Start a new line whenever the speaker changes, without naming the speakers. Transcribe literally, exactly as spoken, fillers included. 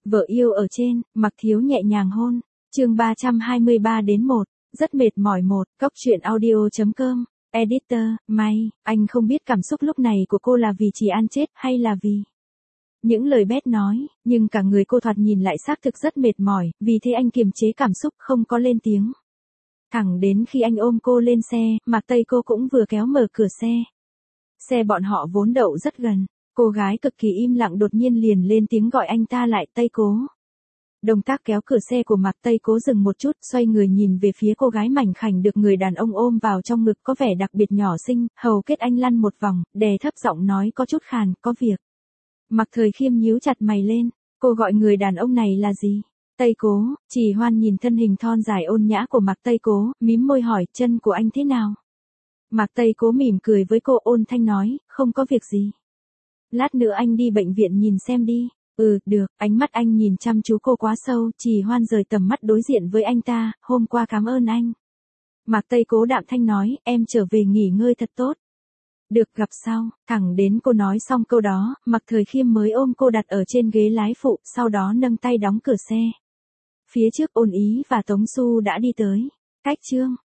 Vợ yêu ở trên, Mặc Thiếu nhẹ nhàng hôn. Chương ba trăm hai mươi ba đến một. Rất mệt mỏi một. Cóc truyện audio chấm com. Editor, May, anh không biết cảm xúc lúc này của cô là vì chỉ ăn chết hay là vì những lời Beth nói, nhưng cả người cô thoạt nhìn lại xác thực rất mệt mỏi, vì thế anh kiềm chế cảm xúc không có lên tiếng. Thẳng đến khi anh ôm cô lên xe, Mạc Tây cô cũng vừa kéo mở cửa xe. Xe bọn họ vốn đậu rất gần, cô gái cực kỳ im lặng đột nhiên liền lên tiếng gọi anh ta lại. Tây Cố. Động tác kéo cửa xe của Mạc Tây Cố dừng một chút, xoay người nhìn về phía cô gái mảnh khảnh được người đàn ông ôm vào trong ngực có vẻ đặc biệt nhỏ xinh, hầu kết anh lăn một vòng, đè thấp giọng nói có chút khàn, có việc. Mạc Thời Khiêm nhíu chặt mày lên, cô gọi người đàn ông này là gì? Tây Cố. Trì Hoan nhìn thân hình thon dài ôn nhã của Mạc Tây Cố, mím môi hỏi chân của anh thế nào? Mạc Tây Cố mỉm cười với cô ôn thanh nói, không có việc gì. Lát nữa anh đi bệnh viện nhìn xem đi. Ừ, được. Ánh mắt anh nhìn chăm chú cô quá sâu, Trì Hoan rời tầm mắt đối diện với anh ta, hôm qua cảm ơn anh. Mạc Tây Cố đạm thanh nói, em trở về nghỉ ngơi thật tốt. Được, gặp sau. Thẳng đến cô nói xong câu đó, Mạc Thời Khiêm mới ôm cô đặt ở trên ghế lái phụ, sau đó nâng tay đóng cửa xe. Phía trước Ôn Ý và Tống Xu đã đi tới. Cách chương